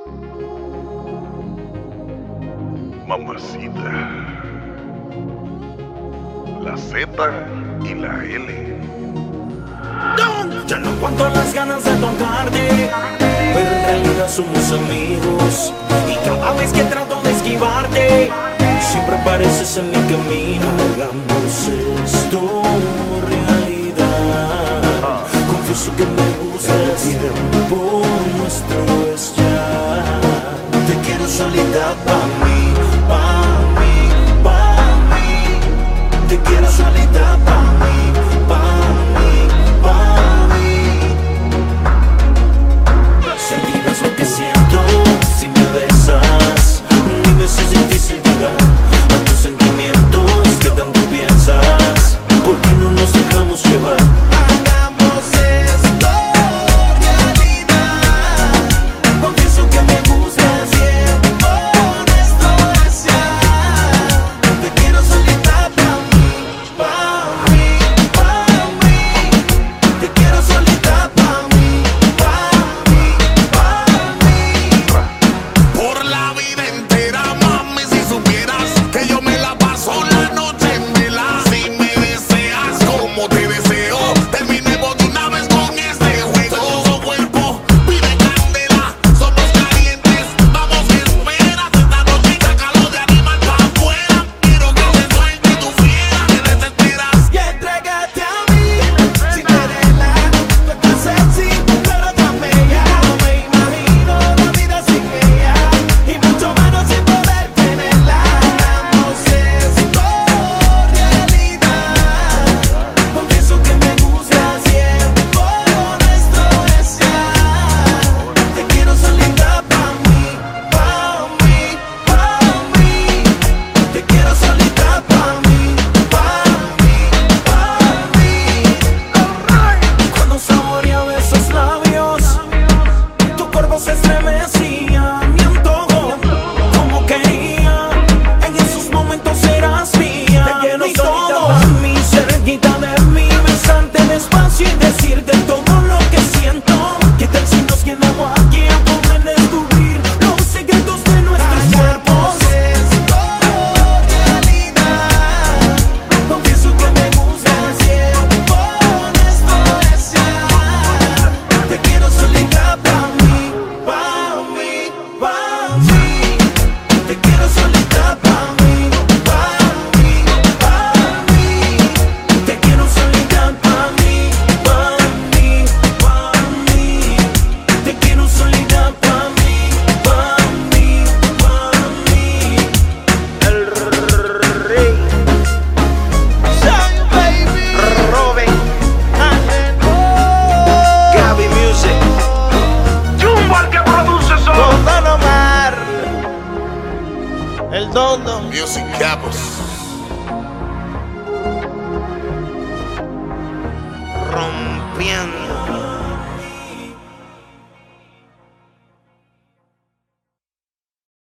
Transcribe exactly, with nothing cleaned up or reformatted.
Mamacita. La Z y la L. Ya no aguanto las ganas de tocarte, pero en realidad somos amigos. Y cada vez que trato de esquivarte, siempre apareces en mi camino. Hagamos esto realidad. Confieso que me gusta el tiempo nuestro es ya. Te quiero solita pa' mí, pa' mí, pa' mí. Te quiero solita pa' mí, pa' mí, pa' mí. Sentirás lo que siento si me besas. Dime si es difícil llegar a tus sentimientos que tanto piensas. ¿Por qué no nos dejamos llevar? Hagamos esto realidad. Confieso que me gusta el tiempo nuestro es ya. Te quiero solita pa' mí, pa' mí, pa' mí. Te quiero solita pa' mí, pa' mí, pa' mí. Por la vida entera, mami, si supieras que yo me la paso la noche en vela. Si me deseas como te deseo, terminemos de una vez con este juego. Todo cuerpo pide candela, somos calientes, vamos que esperas. Esta noche calor de animal pa' afuera. Quiero que te suelte tu fiera, te desesperas. Y entrégate a mí, sin quererla. Tú estás sexy, pero tan bella. No me imagino la vida sin ella, y mucho menos sin poder tenerla. Hagamos esto realidad. Confieso que me gusta el tiempo nuestro es ya. Te quiero solita pa' mí, pa' mí, pa' mí. Te quiero solita pa' mí, pa' mí, pa' mí. Cuando saboreaba esos labios, tu cuerpo se estremecía. Mi antojo, como quería, en esos momentos eras mía. Te quiero solita pa' mí, cerquita de mí, besarte despacio y decirte todo lo que siento. ¿Qué tal si nos quedamos aquí a poder descubrir los secretos de nuestros cuerpos? Esto realidad. Confieso que me gusta el tiempo nuestro es ya. Te quiero solita pa' mí, pa' mí, pa' mí. Te quiero solita pa' mí, pa' mí, pa' mí. Te quiero solita pa' mí, pa' mí, pa' mí. Te quiero solita pa' mí, pa' mí, pa' mí. El rey. Soy baby. Robin. Gaby Music. Jumbo al que produce eso. Don Omar. El Dondo. Music Capos. Rompiendo.